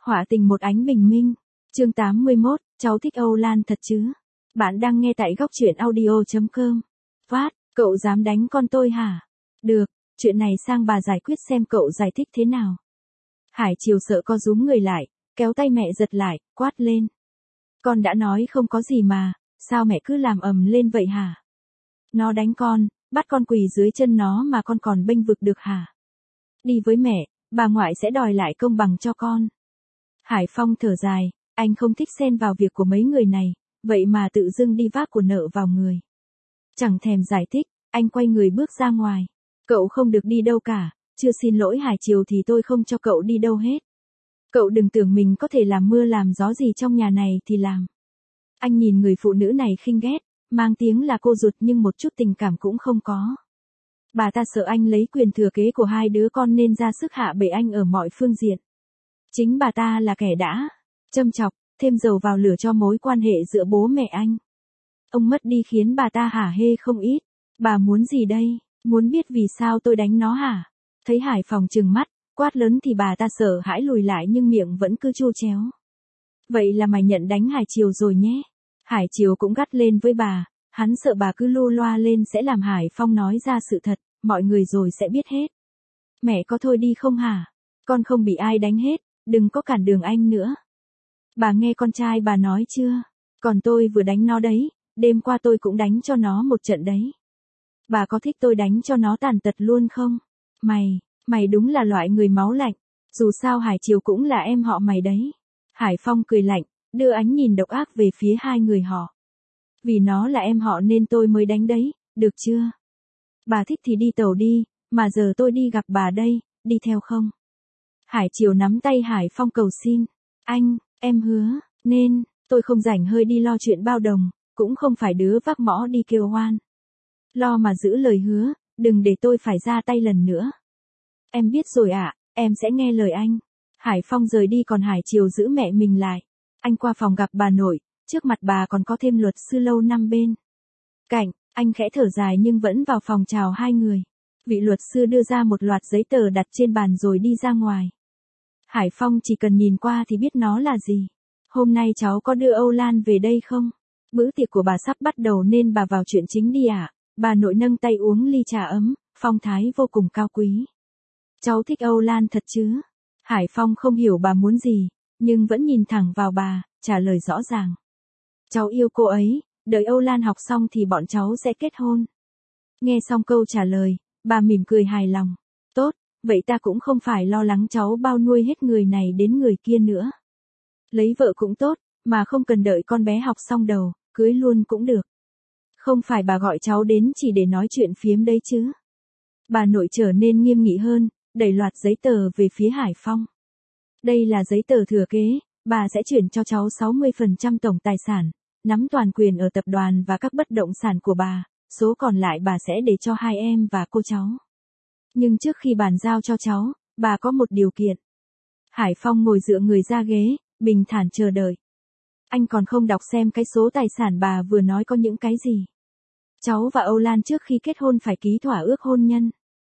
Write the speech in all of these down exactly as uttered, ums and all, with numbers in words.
Họa tình một ánh bình minh. Chương tám mươi mốt, cháu thích Âu Lan thật chứ? Bạn đang nghe tại góc truyện audio chấm com. Phát, cậu dám đánh con tôi hả? Được, chuyện này sang bà giải quyết xem cậu giải thích thế nào. Hải Triều sợ co rúm người lại, kéo tay mẹ giật lại, quát lên. Con đã nói không có gì mà, sao mẹ cứ làm ầm lên vậy hả? Nó đánh con, bắt con quỳ dưới chân nó mà con còn bênh vực được hả? Đi với mẹ, bà ngoại sẽ đòi lại công bằng cho con. Hải Phong thở dài, anh không thích xen vào việc của mấy người này, vậy mà tự dưng đi vác của nợ vào người. Chẳng thèm giải thích, anh quay người bước ra ngoài. Cậu không được đi đâu cả, chưa xin lỗi Hải Triều thì tôi không cho cậu đi đâu hết. Cậu đừng tưởng mình có thể làm mưa làm gió gì trong nhà này thì làm. Anh nhìn người phụ nữ này khinh ghét, mang tiếng là cô ruột nhưng một chút tình cảm cũng không có. Bà ta sợ anh lấy quyền thừa kế của hai đứa con nên ra sức hạ bệ anh ở mọi phương diện. Chính bà ta là kẻ đã châm chọc, thêm dầu vào lửa cho mối quan hệ giữa bố mẹ anh. Ông mất đi khiến bà ta hả hê không ít. Bà muốn gì đây? Muốn biết vì sao tôi đánh nó hả? Thấy Hải Phòng trừng mắt, quát lớn thì bà ta sợ hãi lùi lại nhưng miệng vẫn cứ trô chéo. Vậy là mày nhận đánh Hải Triều rồi nhé. Hải Triều cũng gắt lên với bà, hắn sợ bà cứ lu loa lên sẽ làm Hải Phong nói ra sự thật, mọi người rồi sẽ biết hết. Mẹ có thôi đi không hả? Con không bị ai đánh hết, đừng có cản đường anh nữa. Bà nghe con trai bà nói chưa? Còn tôi vừa đánh nó đấy, đêm qua tôi cũng đánh cho nó một trận đấy. Bà có thích tôi đánh cho nó tàn tật luôn không? Mày, mày đúng là loại người máu lạnh, dù sao Hải Triều cũng là em họ mày đấy. Hải Phong cười lạnh, đưa ánh nhìn độc ác về phía hai người họ. Vì nó là em họ nên tôi mới đánh đấy, được chưa? Bà thích thì đi tàu đi, mà giờ tôi đi gặp bà đây, đi theo không? Hải Triều nắm tay Hải Phong cầu xin. Anh, em hứa, nên, tôi không rảnh hơi đi lo chuyện bao đồng, cũng không phải đứa vác mõ đi kêu oan. Lo mà giữ lời hứa, đừng để tôi phải ra tay lần nữa. Em biết rồi ạ, em sẽ nghe lời anh. Hải Phong rời đi còn Hải Triều giữ mẹ mình lại. Anh qua phòng gặp bà nội, trước mặt bà còn có thêm luật sư lâu năm bên cạnh, anh khẽ thở dài nhưng vẫn vào phòng chào hai người. Vị luật sư đưa ra một loạt giấy tờ đặt trên bàn rồi đi ra ngoài. Hải Phong chỉ cần nhìn qua thì biết nó là gì. Hôm nay cháu có đưa Âu Lan về đây không? Bữa tiệc của bà sắp bắt đầu nên bà vào chuyện chính đi ạ. À? Bà nội nâng tay uống ly trà ấm, phong thái vô cùng cao quý. Cháu thích Âu Lan thật chứ? Hải Phong không hiểu bà muốn gì, nhưng vẫn nhìn thẳng vào bà, trả lời rõ ràng. Cháu yêu cô ấy, đợi Âu Lan học xong thì bọn cháu sẽ kết hôn. Nghe xong câu trả lời, bà mỉm cười hài lòng. Tốt, vậy ta cũng không phải lo lắng cháu bao nuôi hết người này đến người kia nữa. Lấy vợ cũng tốt, mà không cần đợi con bé học xong đầu, cưới luôn cũng được. Không phải bà gọi cháu đến chỉ để nói chuyện phiếm đấy chứ. Bà nội trở nên nghiêm nghị hơn, đẩy loạt giấy tờ về phía Hải Phong. Đây là giấy tờ thừa kế, bà sẽ chuyển cho cháu sáu mươi phần trăm tổng tài sản, nắm toàn quyền ở tập đoàn và các bất động sản của bà, số còn lại bà sẽ để cho hai em và cô cháu. Nhưng trước khi bàn giao cho cháu, bà có một điều kiện. Hải Phong ngồi dựa người ra ghế, bình thản chờ đợi. Anh còn không đọc xem cái số tài sản bà vừa nói có những cái gì. Cháu và Âu Lan trước khi kết hôn phải ký thỏa ước hôn nhân.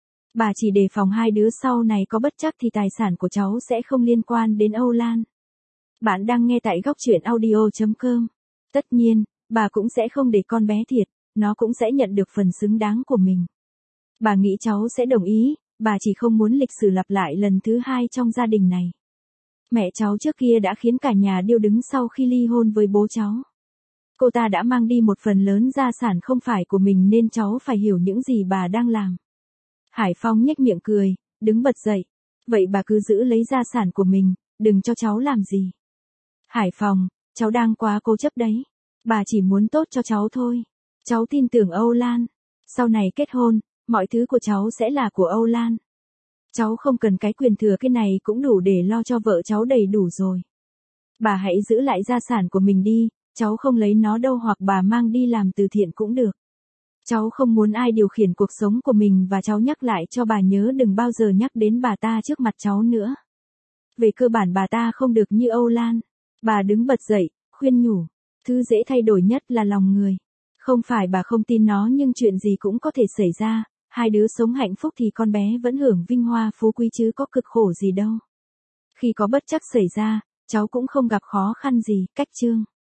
Bà chỉ đề phòng hai đứa sau này có bất trắc thì tài sản của cháu sẽ không liên quan đến Âu Lan. Bạn đang nghe tại góc truyện audio chấm com. Tất nhiên, bà cũng sẽ không để con bé thiệt, nó cũng sẽ nhận được phần xứng đáng của mình. Bà nghĩ cháu sẽ đồng ý, bà chỉ không muốn lịch sử lặp lại lần thứ hai trong gia đình này. Mẹ cháu trước kia đã khiến cả nhà điêu đứng sau khi ly hôn với bố cháu. Cô ta đã mang đi một phần lớn gia sản không phải của mình nên cháu phải hiểu những gì bà đang làm. Hải Phong nhếch miệng cười, đứng bật dậy. Vậy bà cứ giữ lấy gia sản của mình, đừng cho cháu làm gì. Hải Phong, cháu đang quá cố chấp đấy. Bà chỉ muốn tốt cho cháu thôi. Cháu tin tưởng Âu Lan. Sau này kết hôn, mọi thứ của cháu sẽ là của Âu Lan. Cháu không cần cái quyền thừa cái này cũng đủ để lo cho vợ cháu đầy đủ rồi. Bà hãy giữ lại gia sản của mình đi, cháu không lấy nó đâu hoặc bà mang đi làm từ thiện cũng được. Cháu không muốn ai điều khiển cuộc sống của mình và cháu nhắc lại cho bà nhớ đừng bao giờ nhắc đến bà ta trước mặt cháu nữa. Về cơ bản bà ta không được như Âu Lan. Bà đứng bật dậy, khuyên nhủ. Thứ dễ thay đổi nhất là lòng người. Không phải bà không tin nó nhưng chuyện gì cũng có thể xảy ra. Hai đứa sống hạnh phúc thì con bé vẫn hưởng vinh hoa phú quý chứ có cực khổ gì đâu. Khi có bất trắc xảy ra, cháu cũng không gặp khó khăn gì, cách chương.